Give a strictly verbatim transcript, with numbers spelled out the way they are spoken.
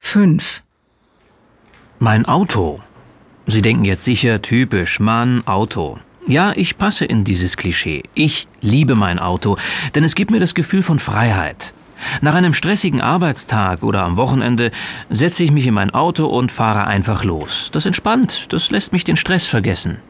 fünf. Mein Auto. Sie denken jetzt sicher, typisch, Mann, Auto. Ja, ich passe in dieses Klischee. Ich liebe mein Auto, denn es gibt mir das Gefühl von Freiheit. Nach einem stressigen Arbeitstag oder am Wochenende setze ich mich in mein Auto und fahre einfach los. Das entspannt, das lässt mich den Stress vergessen.